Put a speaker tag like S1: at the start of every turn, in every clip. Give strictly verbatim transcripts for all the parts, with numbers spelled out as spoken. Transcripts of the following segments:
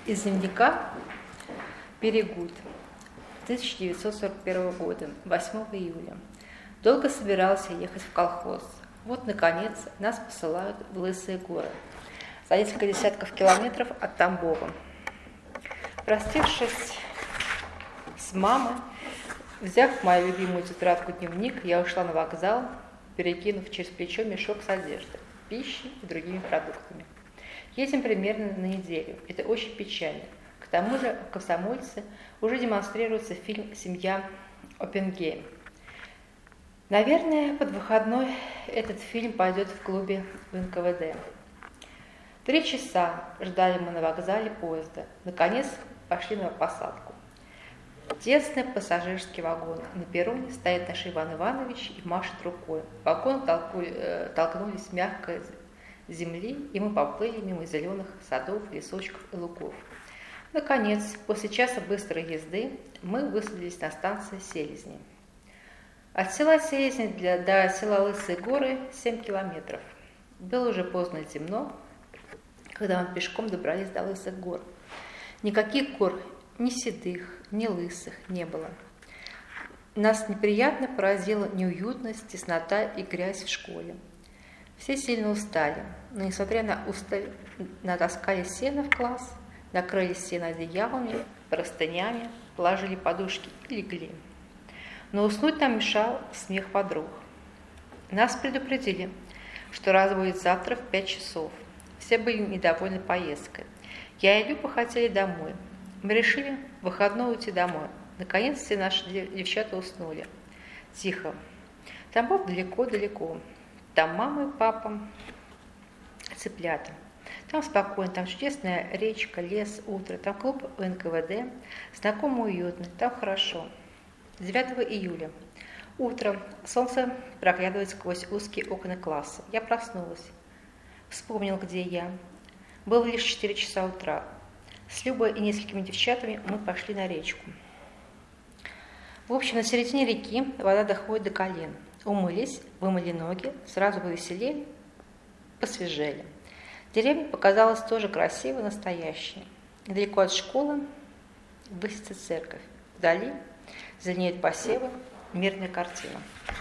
S1: Из дневника Перегуд тысяча девятьсот сорок первого года, восьмого июля. Долго собирался ехать в колхоз. Вот, наконец, нас посылают в Лысые горы, за несколько десятков километров от Тамбова. Простившись с мамой, взяв мою любимую тетрадку-дневник, я ушла на вокзал, перекинув через плечо мешок с одеждой, пищей и другими продуктами. Едем примерно на неделю. Это очень печально. К тому же в «Комсомольце» уже демонстрируется фильм «Семья Оппенгейм». Наверное, под выходной этот фильм пойдет в клубе в эн ка вэ дэ. Три часа ждали мы на вокзале поезда. Наконец пошли на посадку. Тесный пассажирский вагон. На перроне стоит наш Иван Иванович и машет рукой. В вагон толкнули, толкнулись мягко земли, и мы поплыли мимо зеленых садов, лесочков и лугов. Наконец, после часа быстрой езды, мы высадились на станции Селезни. От села Селезни для, до села Лысые горы семь километров. Было уже поздно и темно, когда мы пешком добрались до Лысых гор. Никаких гор, ни седых, ни лысых не было. Нас неприятно поразила неуютность, теснота и грязь в школе. Все сильно устали, но, несмотря на усталь, натаскали сено в класс, накрыли сено одеялами, простынями, положили подушки и легли. Но уснуть нам мешал смех подруг. Нас предупредили, что раз будет завтра в пять часов. Все были недовольны поездкой. Я и Люба хотели домой. Мы решили в выходной уйти домой. Наконец все наши девчата уснули. Тихо. Тамбов далеко-далеко. Там мама и папа, цыплята. Там спокойно, там чудесная речка, лес, утро. Там клуб в эн ка вэ дэ, знакомо и уютно, там хорошо. девятого июля. Утром солнце проглядывает сквозь узкие окна класса. Я проснулась. Вспомнил, где я. Было лишь четыре часа утра. С Любой и несколькими девчатами мы пошли на речку. В общем, на середине реки вода доходит до колен. Умылись, вымыли ноги, сразу повеселели, посвежели. Деревня показалась тоже красивой, настоящей. Недалеко от школы высится церковь. Вдали зеленеют посевы, мирная картина.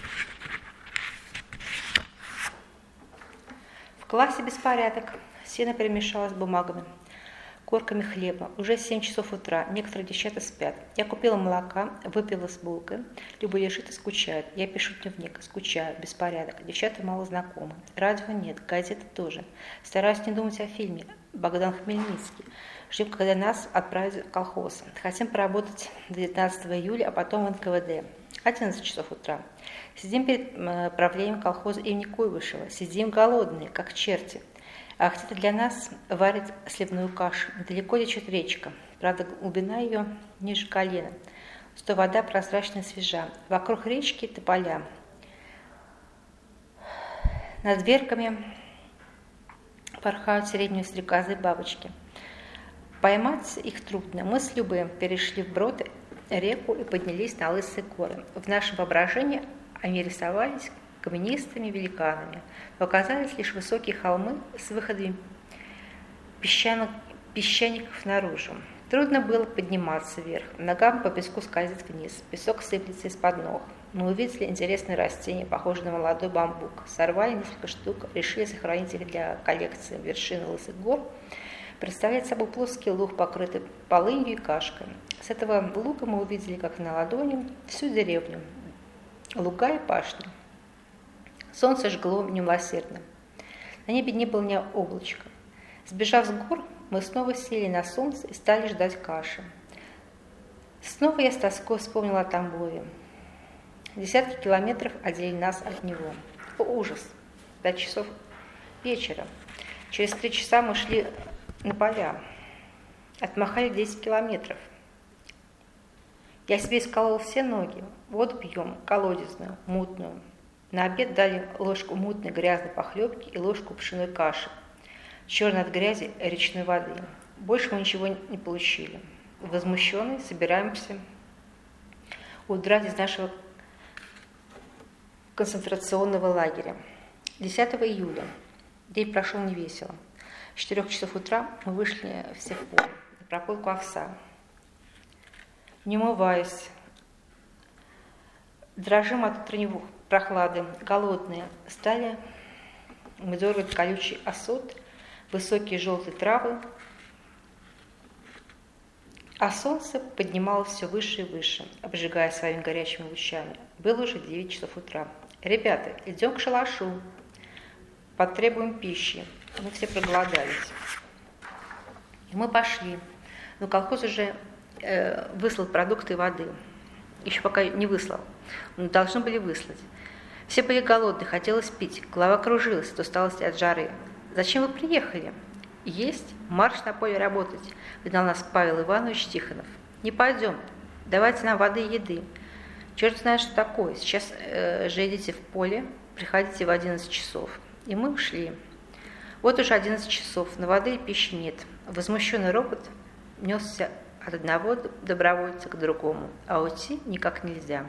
S1: В классе беспорядок. Сено перемешалось с бумагами, корками хлеба. Уже семь часов утра, некоторые девчата спят. Я купила молока, выпила с булкой. Люба лежит и скучает. Я пишу дневник, скучаю, беспорядок. Девчата мало знакомы. Радио нет, газеты тоже. Стараюсь не думать о фильме. Богдан Хмельницкий. Ждем, когда нас отправят в колхоз. Хотим поработать до девятнадцатого июля, а потом в эн ка вэ дэ. одиннадцать часов утра. Сидим перед правлением колхоза имени Куйбышева. Сидим голодные, как черти. А где-то для нас варят сливную кашу. Далеко течет речка. Правда, глубина ее ниже колена. Зато вода прозрачная и свежа. Вокруг речки тополя. Над дверками порхают средние стрекозы бабочки. Поймать их трудно. Мы с Любой перешли вброд реку и поднялись на Лысые горы. В нашем воображении они рисовались каменистыми великанами, но оказались лишь высокие холмы с выходами песчаных, песчаников наружу. Трудно было подниматься вверх, ногам по песку скользит вниз, песок сыплется из-под ног. Мы увидели интересные растения, похожие на молодой бамбук, сорвали несколько штук, решили сохранить их для коллекции. Вершины Лысых гор представляет собой плоский луг, покрытый полынью и кашкой. С этого луга мы увидели, как на ладони, всю деревню, луга и пашни. Солнце жгло немилосердно. На небе не было ни облачка. Сбежав с гор, мы снова сели на солнце и стали ждать каши. Снова я с тоской вспомнила о Тамбове. Десятки километров отделили нас от него. О, ужас! До часов вечера. Через три часа мы шли на поля. Отмахали десять километров. Я себе исколола все ноги. Воду пьем, колодезную, мутную. На обед дали ложку мутной грязной похлебки и ложку пшеной каши, черной от грязи речной воды. Больше мы ничего не получили. Возмущенные собираемся удрать из нашего концентрационного лагеря. десятого июля. День прошел невесело. С четырех часов утра мы вышли все в поле. прополку овса. Не умываясь, дрожим от утренней прохлады, голодные, стали мудоривать колючий осот, высокие желтые травы, а солнце поднималось все выше и выше, обжигая своими горячими лучами. Было уже девять часов утра. «Ребята, идем к шалашу, потребуем пищи». Мы все проголодались. И мы пошли. Но колхоз уже э, выслал продукты и воды. Еще пока не выслал. Но должны были выслать. Все были голодны, хотелось пить. Голова кружилась от усталости, от жары. «Зачем вы приехали?» «Есть, марш на поле работать», — гнал нас Павел Иванович Тихонов. «Не пойдем, давайте нам воды и еды». «Черт знает, что такое, сейчас э, же идите в поле, приходите в одиннадцать часов». И мы ушли. Вот уже одиннадцать часов, но воды и пищи нет. Возмущенный ропот несся от одного добровольца к другому, а уйти никак нельзя.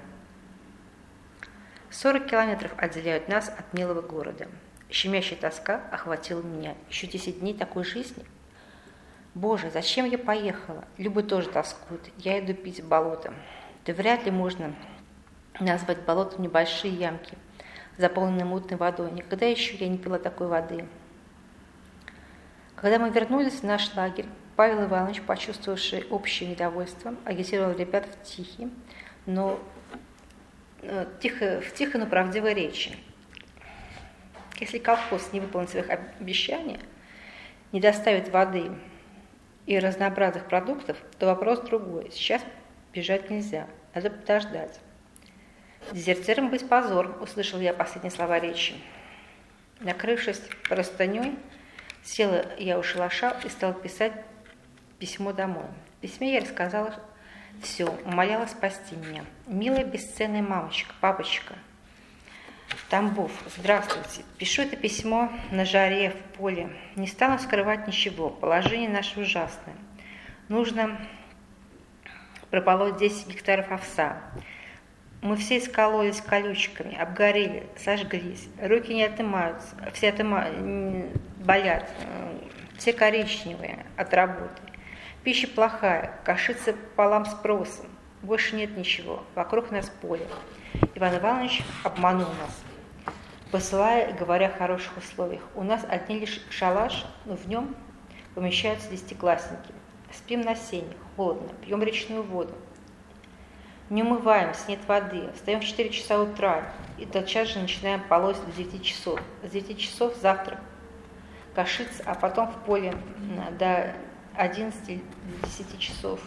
S1: Сорок километров отделяют нас от милого города. Щемящая тоска охватила меня. Еще десять дней такой жизни. Боже, зачем я поехала? Люба тоже тоскует. Я иду пить в болото. Да вряд ли можно назвать болотом небольшие ямки, заполненные мутной водой. Никогда еще я не пила такой воды. Когда мы вернулись в наш лагерь, Павел Иванович, почувствовавший общее недовольство, агитировал ребят в тихий, но тихо, в тихой, но правдивой речи. Если колхоз не выполнит своих обещаний, не доставит воды и разнообразных продуктов, то вопрос другой. Сейчас бежать нельзя, надо подождать. «Дезертирам быть позор», — услышал я последние слова речи. Накрывшись простыней, села я у шалаша и стала писать письмо домой. В письме я рассказала все, умоляла спасти меня. «Милая бесценная мамочка, папочка, Тамбов, здравствуйте. Пишу это письмо на жаре, в поле. Не стану скрывать ничего. Положение наше ужасное. Нужно прополоть десять гектаров овса. Мы все искололись колючками, обгорели, сожглись. Руки не отнимаются, все отыма... болят, все коричневые от работы. Пища плохая, кашица пополам с просом. Больше нет ничего, вокруг нас поле. Иван Иванович обманул нас, посылая и говоря о хороших условиях. У нас одни лишь шалаш, но в нем помещаются десятиклассники. Спим на сене, холодно, пьем речную воду. Не умываемся, нет воды, встаем в четыре часа утра и тотчас же начинаем полоть до девяти часов. С девяти часов завтрак, кашица, а потом в поле до одиннадцати-десяти часов.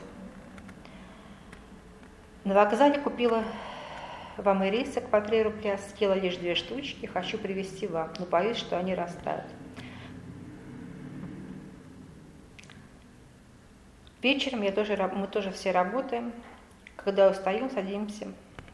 S1: На вокзале купила вам ирисок по три рубля, съела лишь две штучки, хочу привезти вам, но боюсь, что они растают. Вечером я тоже, мы тоже все работаем. Когда устаем, садимся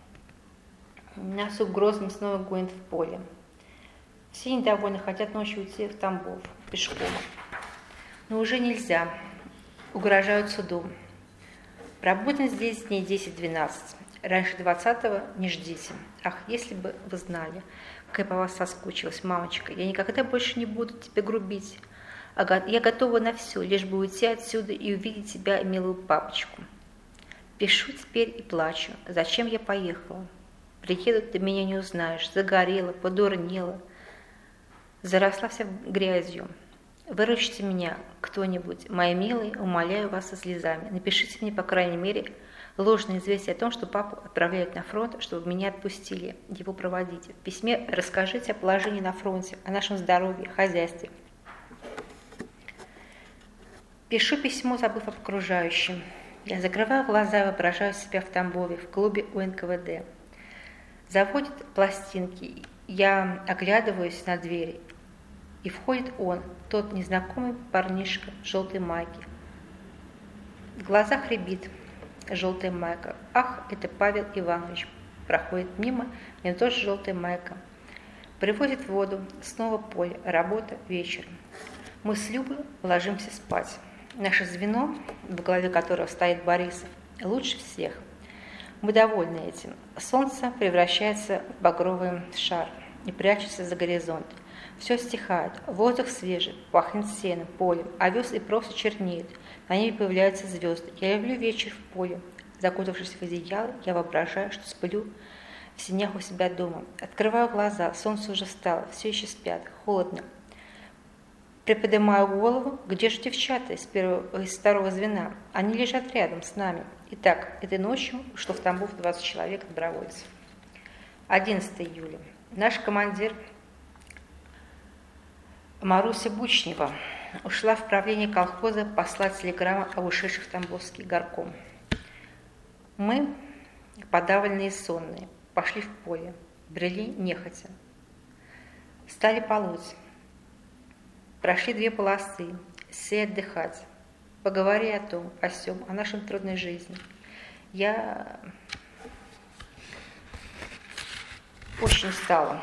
S1: на суп грозным, снова гонит в поле. Все недовольны, хотят ночью уйти в Тамбов пешком. Но уже нельзя, угрожают судом. Пробудем здесь дней десять-двенадцать. Раньше двадцатого не ждите. Ах, если бы вы знали, как я по вас соскучилась, мамочка. Я никогда больше не буду тебе грубить. Я готова на все, лишь бы уйти отсюда и увидеть тебя и милую папочку. Пишу теперь и плачу. Зачем я поехала? Приедут, ты меня не узнаешь. Загорела, подурнела, заросла вся грязью. Выручите меня кто-нибудь, мои милые, умоляю вас со слезами. Напишите мне, по крайней мере, ложное известие о том, что папу отправляют на фронт, чтобы меня отпустили, его проводите. В письме расскажите о положении на фронте, о нашем здоровье, хозяйстве. Пишу письмо, забыв об окружающем. Я закрываю глаза и воображаю себя в Тамбове, в клубе у эн ка вэ дэ. Заводит пластинки, я оглядываюсь на двери, и входит он, тот незнакомый парнишка в желтой майке. В глазах рябит желтая майка. Ах, это Павел Иванович. Проходит мимо, в нем тоже желтая майка. Привозит воду, снова поле, работа, вечер. Мы с Любой ложимся спать. Наше звено, в голове которого стоит Борисов, лучше всех. Мы довольны этим. Солнце превращается в багровый шар и прячется за горизонт. Все стихает, воздух свежий, пахнет сеном, полем, овес и просто чернеет, На небе появляются звезды. Я люблю вечер в поле. Закутавшись в одеяло, я воображаю, что сплю в сенях у себя дома. Открываю глаза, солнце уже встало, все еще спят, холодно. Приподнимаю голову, где же девчата из, первого, из второго звена? Они лежат рядом с нами. Итак, этой ночью ушло в Тамбов двадцать человек добровольцев. одиннадцатого июля. Наш командир Маруся Бучнева ушла в правление колхоза послать телеграмму об ушедших в Тамбовский горком. Мы, подавленные и сонные, пошли в поле, брели нехотя. Стали полоть. Прошли две полосы, сей отдыхать. Поговори о том, о сём, о нашей трудной жизни. Я очень устала.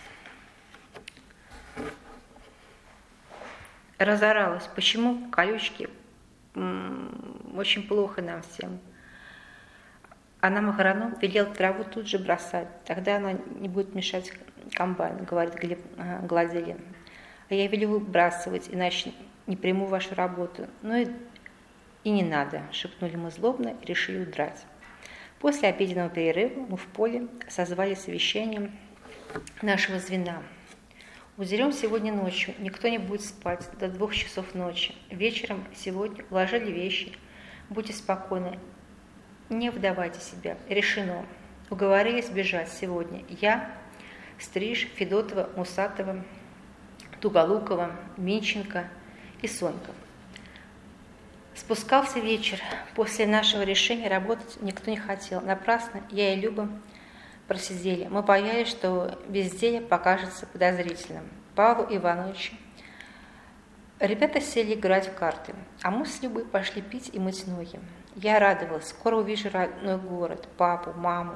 S1: Разоралась. Почему колючки? Очень плохо нам всем. А нам агроном велел траву тут же бросать. Тогда она не будет мешать комбайну, говорит Гладилин. А я велю выбрасывать, иначе не приму вашу работу. Ну и, и не надо, шепнули мы злобно и решили удрать. После обеденного перерыва мы в поле созвали совещание нашего звена. Удерем сегодня ночью, никто не будет спать до двух часов ночи. Вечером сегодня уложили вещи, будьте спокойны, не вдавайте себя. Решено. Уговорились бежать сегодня. Я, Стриж, Федотова, Мусатова, Туголукова, Минченко и Сонька. Спускался вечер. После нашего решения работать никто не хотел. Напрасно я и Люба просидели. Мы боялись, что безделье покажется подозрительным. Павлу Ивановичу ребята сели играть в карты, а мы с Любой пошли пить и мыть ноги. Я радовалась. Скоро увижу родной город, папу, маму.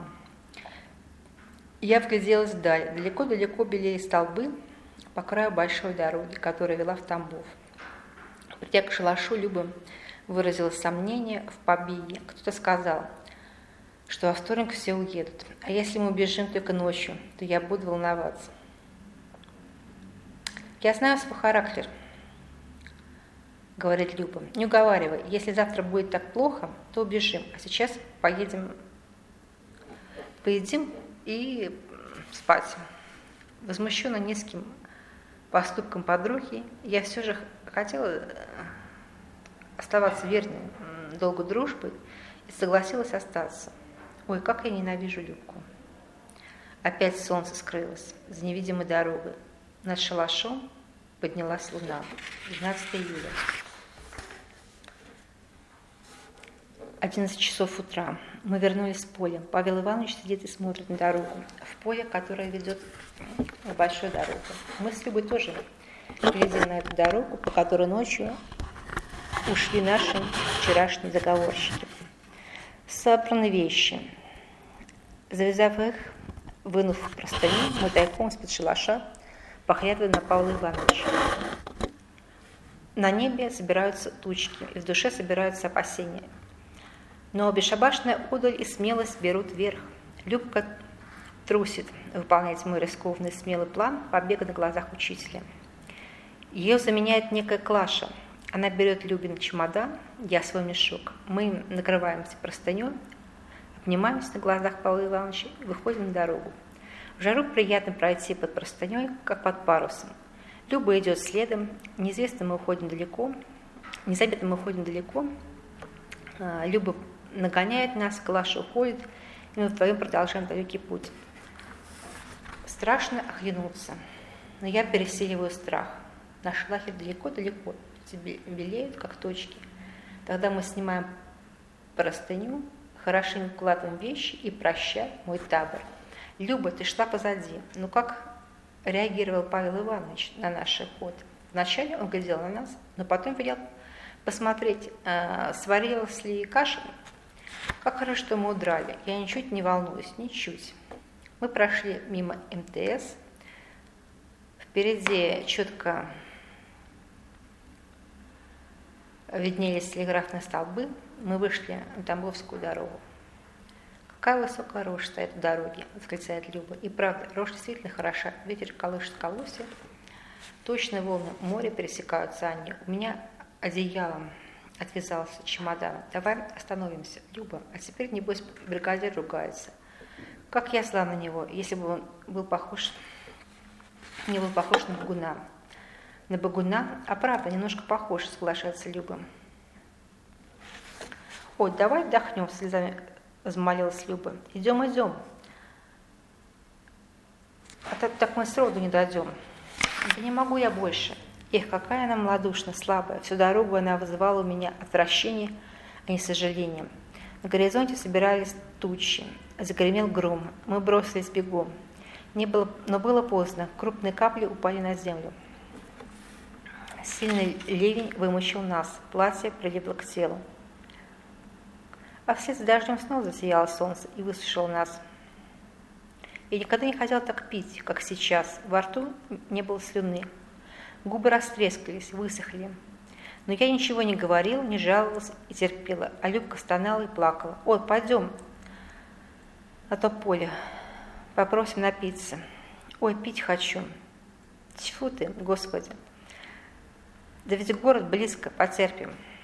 S1: Я вгляделась вдаль. Далеко-далеко белели столбы по краю большой дороги, которая вела в Тамбов. Придя к шалашу, Люба выразила сомнение в побеге. Кто-то сказал, что во вторник все уедут. А если мы убежим только ночью, то я буду волноваться. Я знаю свой характер, говорит Люба. Не уговаривай, если завтра будет так плохо, то убежим. А сейчас поедем, поедим и спать. Возмущенно низким поступком подруги, я все же хотела оставаться верной долгу дружбы и согласилась остаться. Ой, как я ненавижу Любку. Опять солнце скрылось за невидимой дорогой. Над шалашом поднялась луна. двенадцатого июля. одиннадцать часов утра. Мы вернулись с поля. Павел Иванович сидит и смотрит на дорогу. В поле, которое ведет к большой дороге. Мы с Любой тоже глядим на эту дорогу, по которой ночью ушли наши вчерашние заговорщики. Собраны вещи. Завязав их, вынув простыню, мы тайком из-под шалаша поглядываем на Павла Ивановича. На небе собираются тучки, и в душе собираются опасения. Но бесшабашная удаль и смелость берут верх. Любка трусит выполнять мой рискованный смелый план побега на глазах учителя. Ее заменяет некая Клаша. Она берет Любин чемодан, я свой мешок. Мы накрываемся простыней, обнимаемся на глазах Павла Ивановича и выходим на дорогу. В жару приятно пройти под простыней, как под парусом. Люба идет следом, неизвестно мы уходим далеко, незаметно мы уходим далеко. Люба нагоняет нас, Клаша уходит, и мы вдвоем продолжаем далекий путь. Страшно оглянуться, но я пересиливаю страх. Наши лагерь далеко-далеко, белеют, как точки. Тогда мы снимаем простыню, хорошенько укладываем вещи и прощай, мой табор. Люба, ты шла позади. Ну как реагировал Павел Иванович на наш ход? Вначале он глядел на нас, но потом велел посмотреть, э, сварилась ли каша. Как хорошо, что мы удрали. Я ничуть не волнуюсь, ничуть. Мы прошли мимо эм тэ эс. Впереди четко виднелись телеграфные столбы. Мы вышли на Тамбовскую дорогу. «Какая высокая рожь стоит в дороге!» – восклицает Люба. И правда, рожь действительно хороша. Ветер колышет колосья. Точные волны моря пересекаются они. У меня одеялом отвязался чемодан. Давай остановимся, Люба. А теперь, небось, бригадир ругается. Как я зла на него, если бы он был похож, не был похож на бегуна. На бегуна? А правда, немножко похож, соглашается Люба. Ой, давай отдохнем, слезами взмолилась Люба. Идем, идем. А так, так мы сроду не дойдем. Да не могу я больше. Эх, какая она малодушна, слабая. Всю дорогу она вызывала у меня отвращение, а не сожаление. На горизонте собирались тучи. Загремел гром. Мы бросились бегом. Не было, но было поздно. Крупные капли упали на землю. Сильный ливень вымочил нас. Платье прилипло к телу. А вслед за дождем снова засияло солнце и высушило нас. Я никогда не хотела так пить, как сейчас. Во рту не было слюны. Губы растрескались, высохли. Но я ничего не говорила, не жаловалась и терпела. А Любка стонала и плакала. «Ой, пойдем на то поле, попросим напиться. Ой, пить хочу». Тьфу ты, Господи. Да ведь город близко, потерпим.